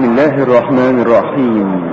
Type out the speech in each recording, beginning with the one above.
بسم الله الرحمن الرحيم.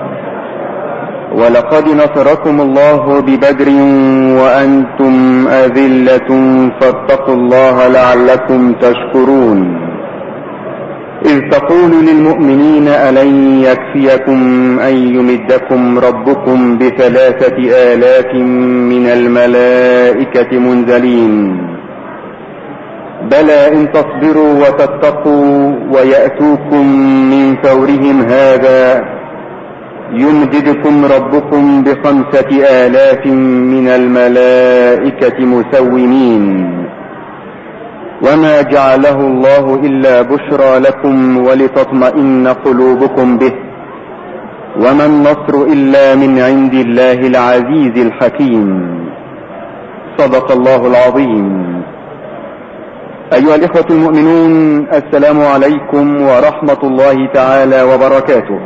ولقد نصركم الله ببدر وأنتم أذلة فاتقوا الله لعلكم تشكرون. إذ تقول للمؤمنين ألن يكفيكم أن يمدكم ربكم ب3,000 من الملائكة منزلين بلى إن تصبروا وتتقوا ويأتوكم من فورهم هذا يمددكم ربكم ب5,000 من الملائكة مسومين وما جعله الله إلا بشرى لكم ولتطمئن قلوبكم به وما النصر إلا من عند الله العزيز الحكيم. صدق الله العظيم. أيها الإخوة المؤمنون، السلام عليكم ورحمة الله تعالى وبركاته.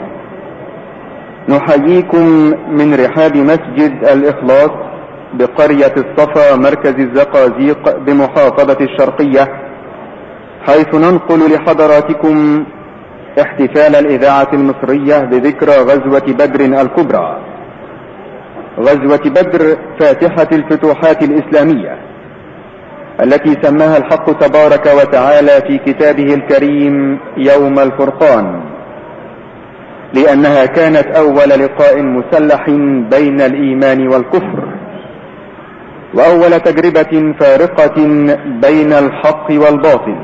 نحييكم من رحاب مسجد الإخلاص بقرية الصفا مركز الزقازيق بمحافظة الشرقية، حيث ننقل لحضراتكم احتفال الإذاعة المصرية بذكرى غزوة بدر الكبرى، غزوة بدر فاتحة الفتوحات الإسلامية التي سماها الحق تبارك وتعالى في كتابه الكريم يوم الفرقان، لأنها كانت أول لقاء مسلح بين الإيمان والكفر، وأول تجربة فارقة بين الحق والباطل.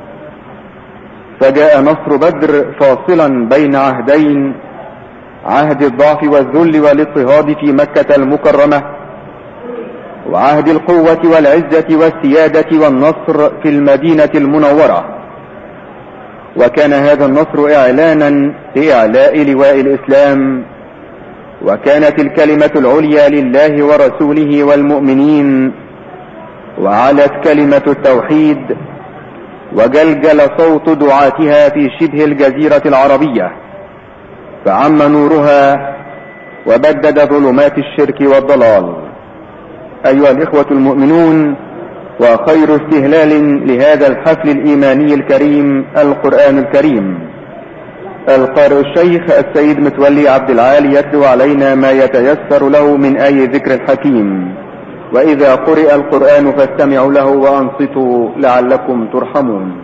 فجاء نصر بدر فاصلا بين عهدين، عهد الضعف والذل والاضطهاد في مكة المكرمة، وعهد القوة والعزة والسيادة والنصر في المدينة المنورة. وكان هذا النصر إعلانا لإعلاء لواء الإسلام، وكانت الكلمة العليا لله ورسوله والمؤمنين، وعلت كلمة التوحيد، وجلجل صوت دعاتها في شبه الجزيرة العربية، فعم نورها وبدد ظلمات الشرك والضلال. أيها الإخوة المؤمنون، وخير استهلال لهذا الحفل الإيماني الكريم القرآن الكريم. القارئ الشيخ السيد متولي عبد العالي يتلو علينا ما يتيسر له من آي ذكر الحكيم. وإذا قرئ القرآن فاستمعوا له وأنصتوا لعلكم ترحمون.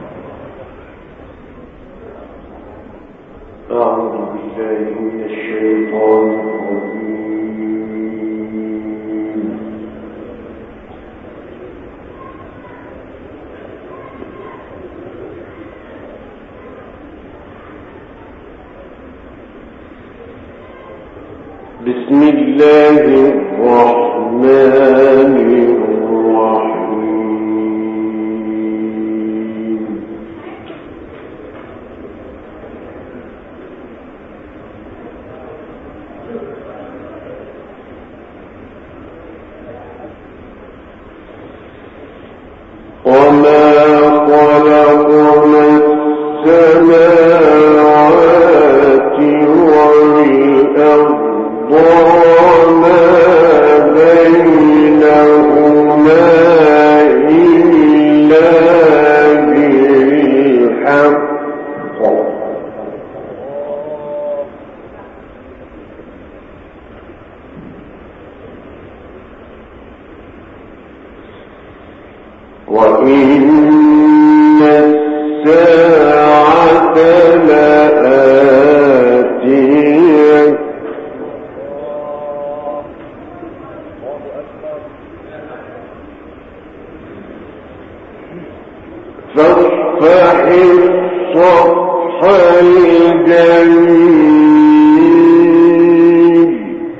أعوذ بالله من الشيطان الرجيم. بسم الله الرحمن الرحيم. وما خلقنا السماوات والأرض وما بينهما إلا بالحق وإن الساعة لآتية فاصفح الصفح الجميل.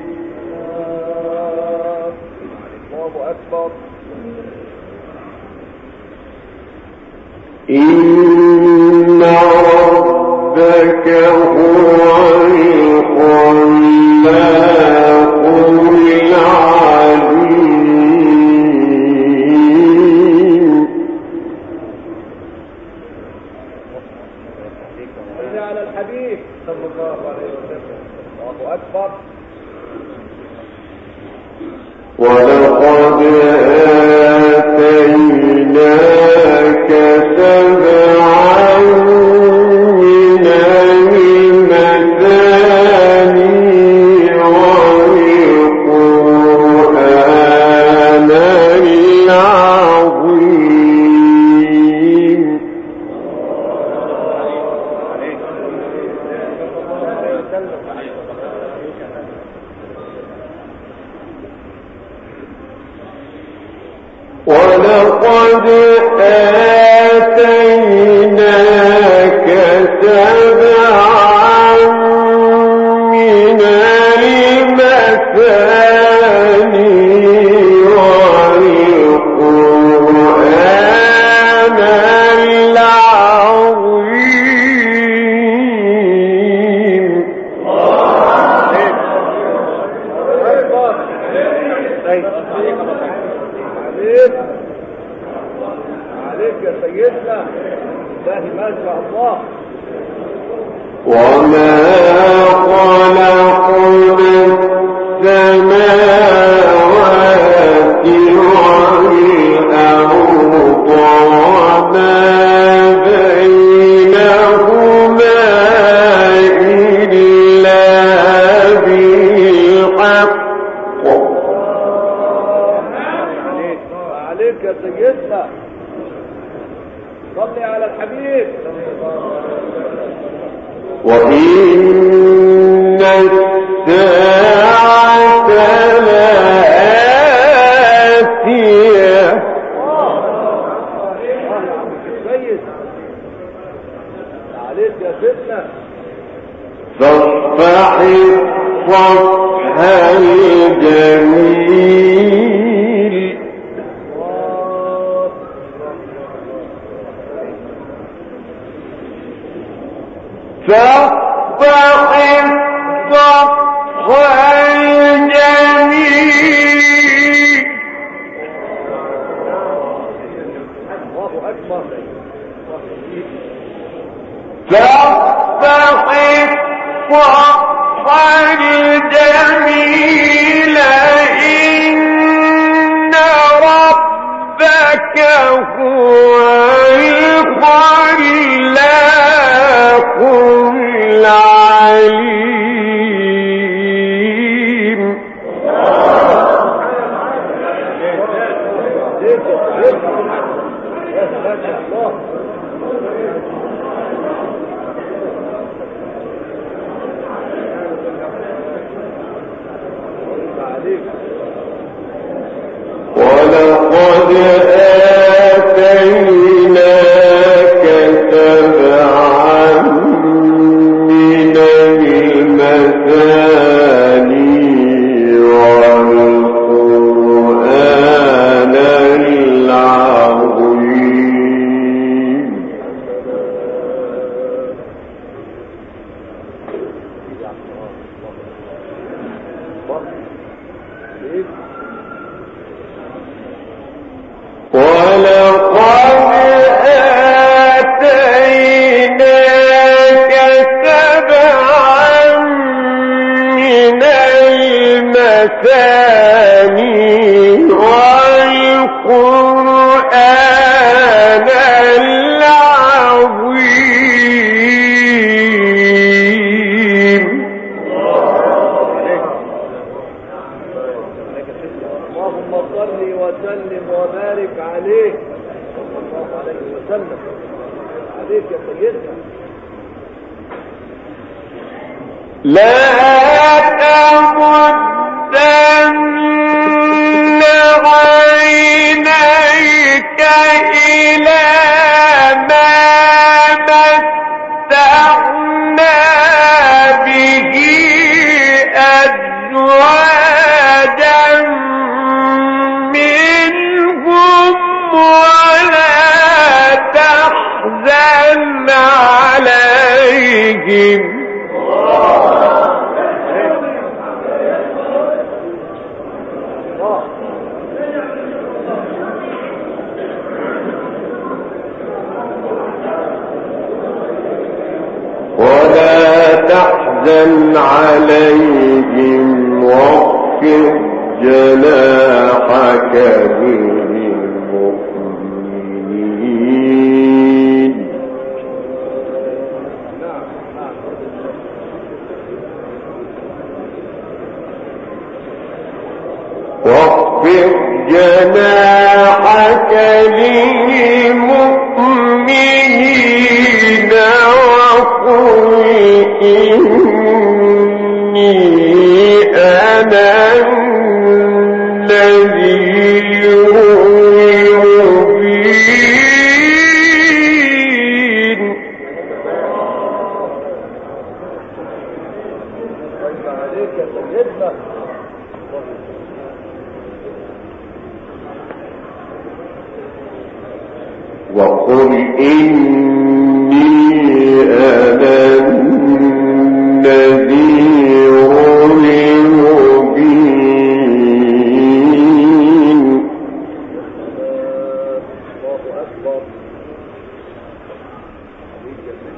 الله أكبر. إن ربك هو الخلاق العليم. على الحبيب صلى الله عليه وسلم. الله أكبر. ولقد آتيناك سبعا من وما خلقنا السماوات والأرض وما بينهما إلا بالحق. عليك يا سيدنا، صلي على الحبيب. وإن الساعة لآتية عليك يا سيدنا، فاصفح الصفح الجميل فاصفح الصفح الجميل. الله أكبر. فاصفح الصفح الجميل إن ربك هو الخلاق العليم. ولقد آتيناك سبعا من المثاني والقرآن العظيم. ولقد آتيناك سبعا من المثاني والقرآن العظيم. اللهم صل وسلم وبارك عليه صلى الله عليه وسلم. عليك يا سيدنا. لا تمدن عينيك إلى ما متعنا به أزواجا منهم ولا تحزن عليهم. ولا تحزن عليهم واخفض جناحك للمؤمنين. واخفض جناحك للمؤمنين وقل إني أنا النذير المبين. عليك يا سيدنا. وقل إني أنا النذير المبين. الله أكبر. عليك يا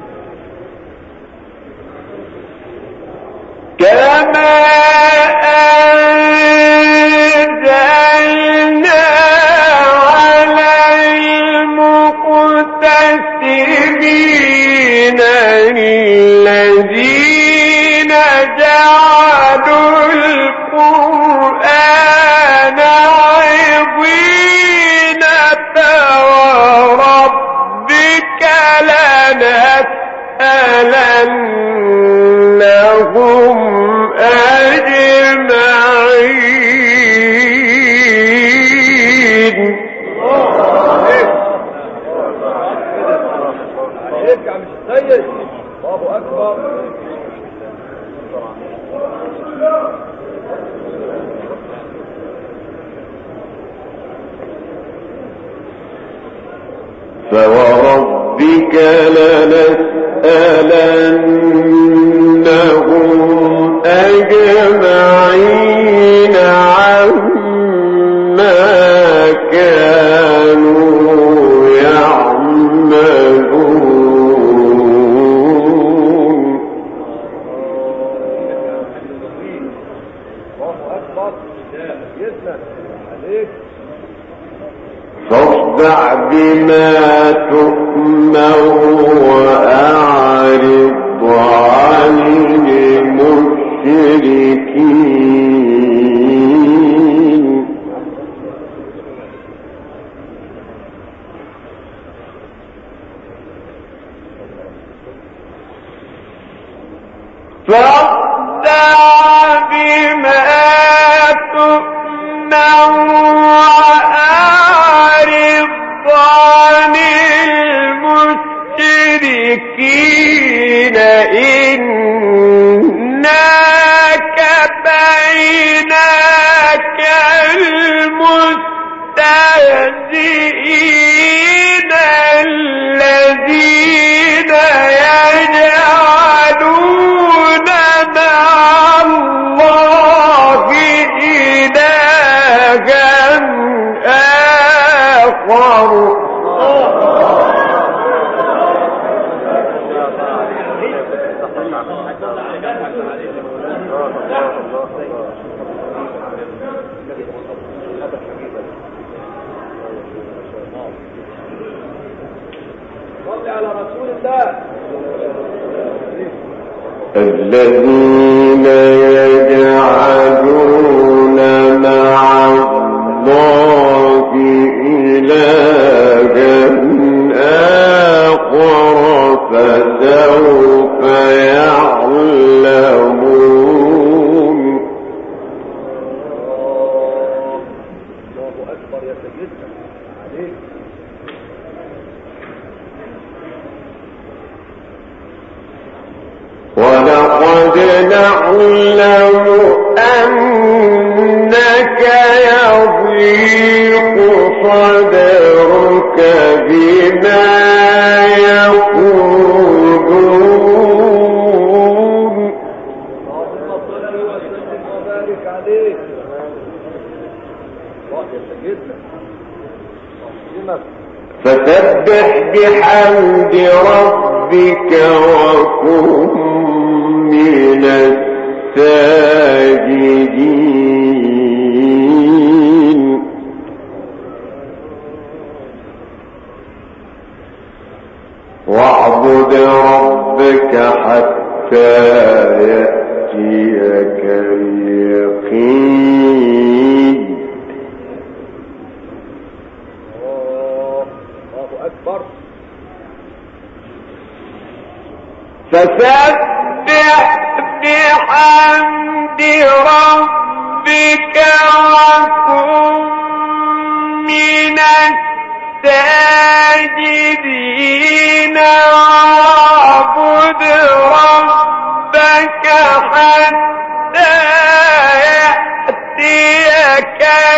الذين جعلوا القرآن عضين فوربك لنسألنهم أجمعين. يرجع مش السيد. الله أكبر. فوربك لنسألنهم أجمعين عما كانوا يعملون. الله أكبر. يسلم عليك. فاصدع بما تؤمر وأعرض عن المشركين. فاصدع بما تؤمر عن المشركين إنا كفيناك المستهزئين الذين يجعلون مع الله إلها آخر. صل على رسول الله. الذين يجعلون مع الله إلها آخر فسوف يعلمون. الله أكبر يا سيدنا عليك. ولقد نعلم أنك يضيق صدرك بما يقولون. اللهم صل وسلم وبارك عليك. الله يا سيدنا. فسبح بحمد ربك وكن من الساجدين. واعبد ربك حتى يأتيك اليقين. الله أكبر. فسبح بحمد ربك وكن من الساجدين. واعبد ربك حتى يأتيك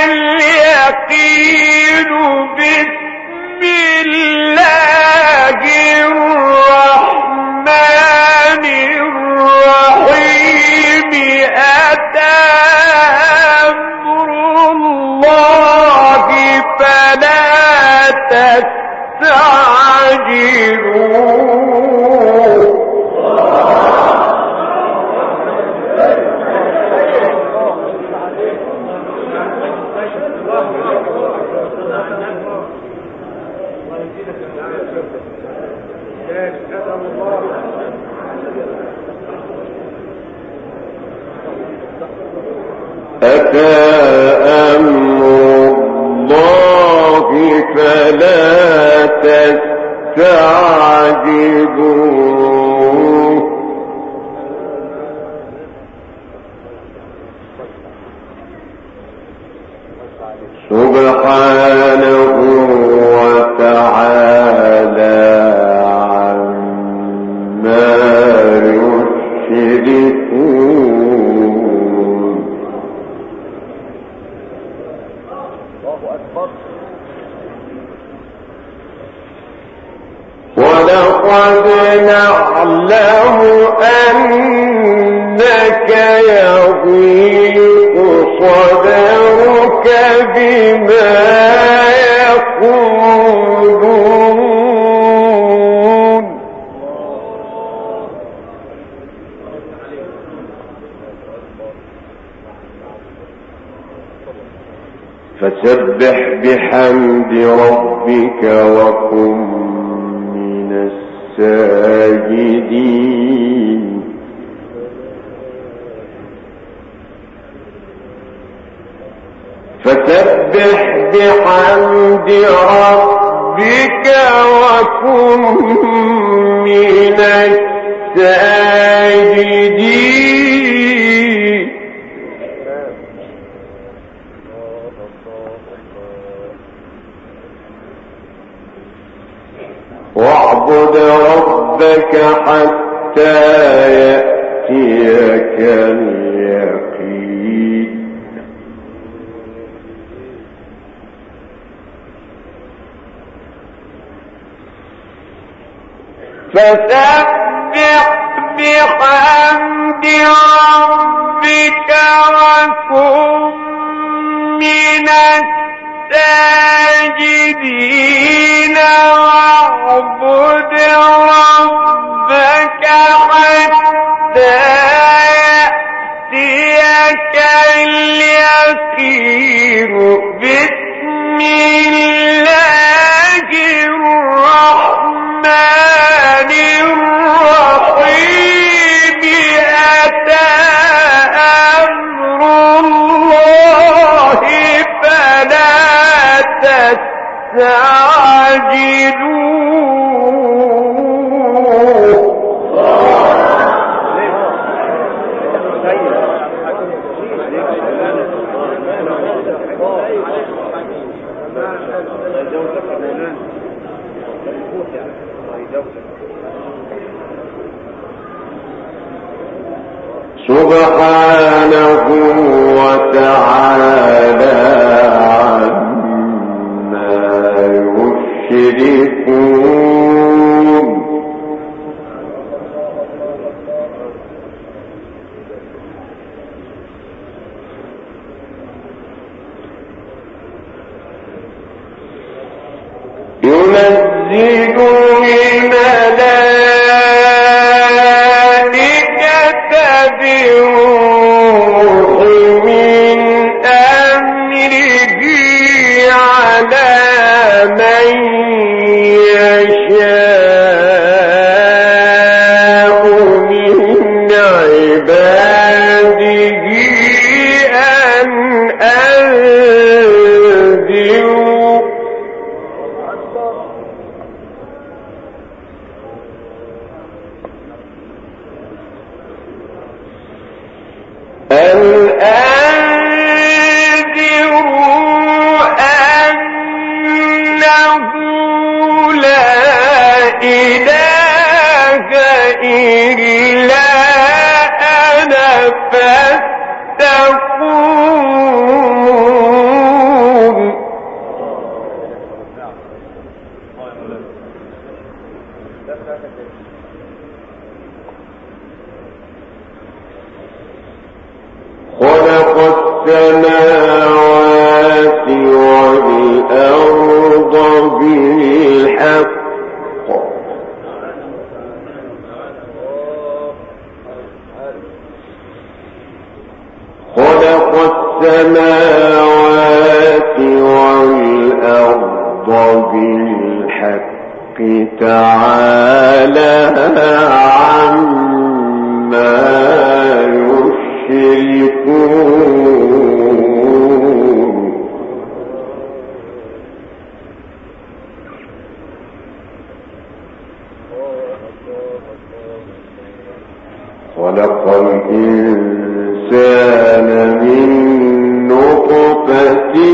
اليقين. بسم الله الرحمن الرحيم. أتى أمر الله فلا تستعجلوه. أتى أمر الله فلا تستعجلوه سبحانه وتعالى عما يشركون. ولقد نعلم أنك يضيق صدرك بما يقولون فسبح بحمد ربك وكن من الساجدين. فسبح بحمد ربك وكن من الساجدين. واعبد ربك حتى يأتيك اليقين. فسبح بحمد ربك وكن من الساجدين. واعبد ربك حتى يأتيك اليقين. بسم الله الرحمن الرحيم. أتى أمر الله فلا تستعجلوه. سبحانه وتعالى عما يشركون. ينزل الملائكة بالروح من أمره على من يشاء من عباده أن أنذروا أنه لا إله إلا أنا فاتقون. خلق السماوات والأرض بالحق تعالى تعالى عما يشركون خلق الإنسان من نطفة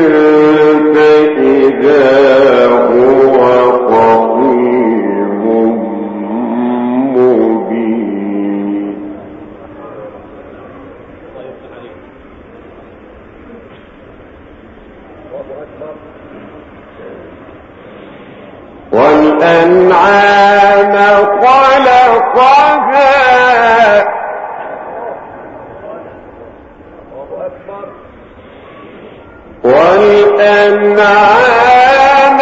فإذا هو خصيم مبين والأنعام خلقها والأنعام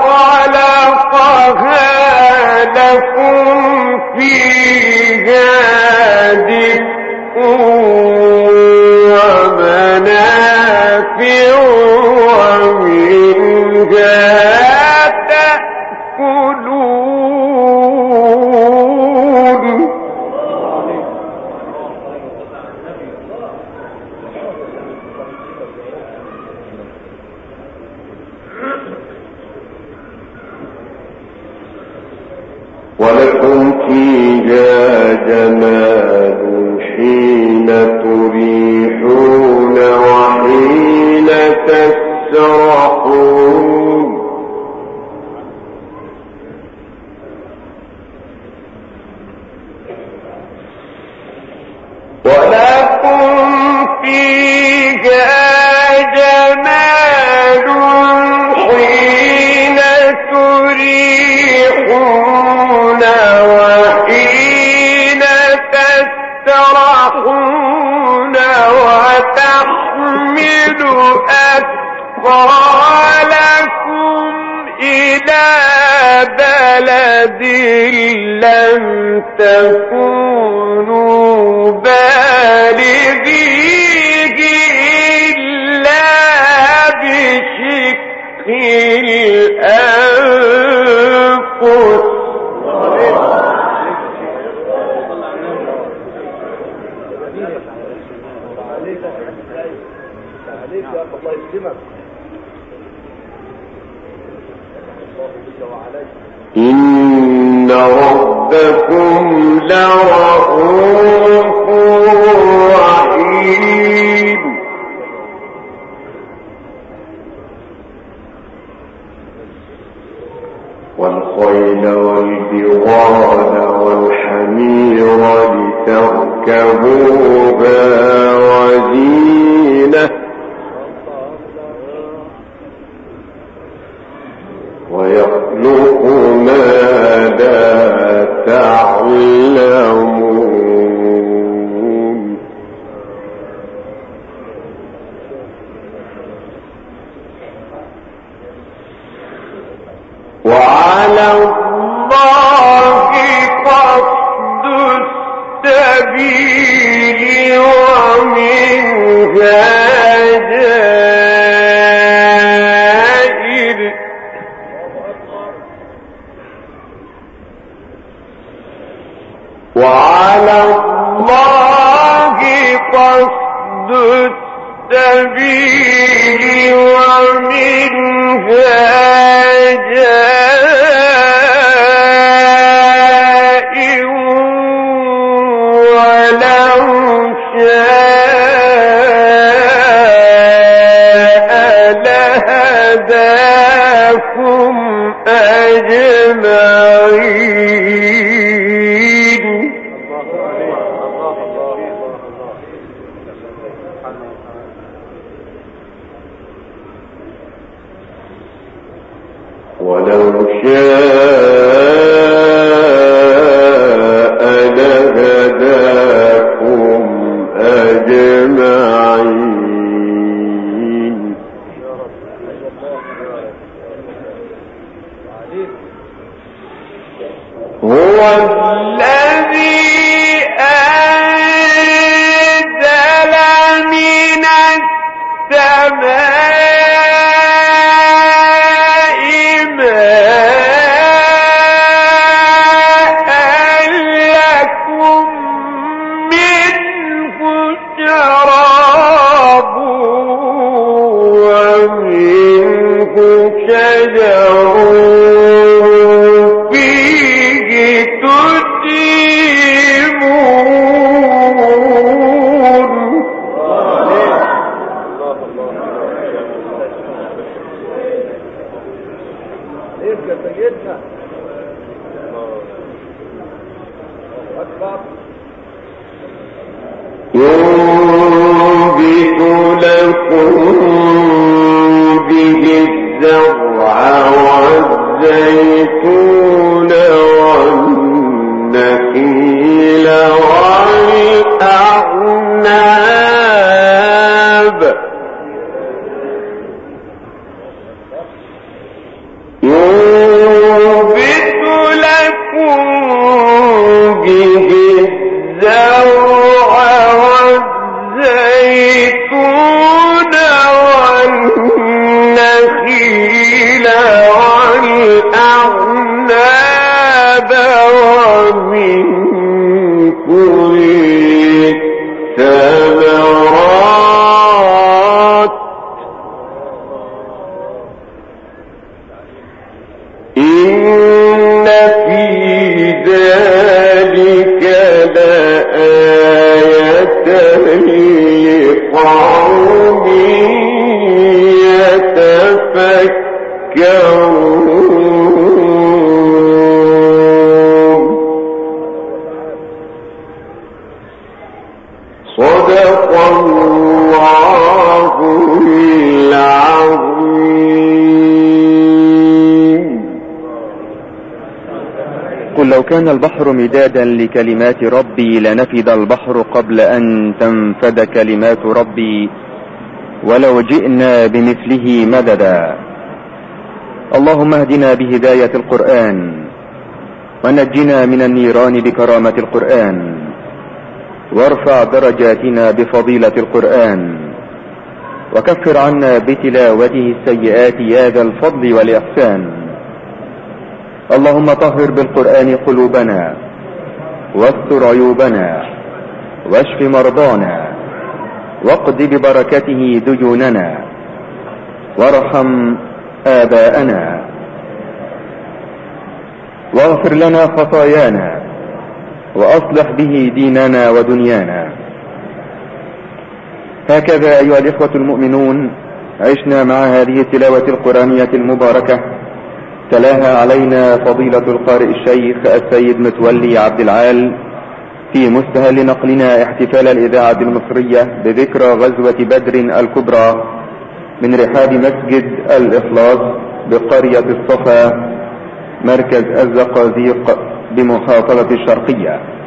خلقها لكم فيها دفء ومنافع ومنها تأكلون ولكم فيها جمال حين تريحون وحين تسرحون ولكم فيها جمال حين تريحون وحين تسترحون وتحمل أثقالكم إلى بلد لم تكونوا بالغيه إلا بشق الأنفس إن ربكم لرؤوف رحيم والخيل والبغال والحمير لتركبوها وزينة ويخلق ما لا تعلمون وعلى الله قصد السبيل ومنها جائر وعلى الله قصد السبيل ومنها جائر ولو شاء لهداكم أجمعين ولو شاء لهداكم أجمعين هو ينبت لكم به الزرع والزيتون والنخيل والأعناب ينبت لكم به الزرع والزيتون والنخيل والأعناب ومن كل الثمرات إن في ذلك لآية لقوم يتفكرون. صدق الله العظيم. قل لو كان البحر مدادا لكلمات ربي لنفد البحر قبل أن تنفد كلمات ربي ولو جئنا بمثله مددا. اللهم اهدنا بهداية القرآن ونجنا من النيران بكرامة القرآن وارفع درجاتنا بفضيلة القرآن وكفر عنا بتلاوته السيئات يا ذا الفضل والإحسان. اللهم طهر بالقرآن قلوبنا واستر عيوبنا واشف مرضانا واقض ببركته ديوننا وارحم آباءنا واغفر لنا خطايانا وأصلح به ديننا ودنيانا. هكذا أيها الإخوة المؤمنون عشنا مع هذه التلاوة القرآنية المباركة تلاها علينا فضيلة القارئ الشيخ السيد متولي عبد العال في مستهل نقلنا احتفال الإذاعة المصرية بذكرى غزوة بدر الكبرى من رحاب مسجد الإخلاص بقرية الصفا مركز الزقازيق بمحافظة الشرقية.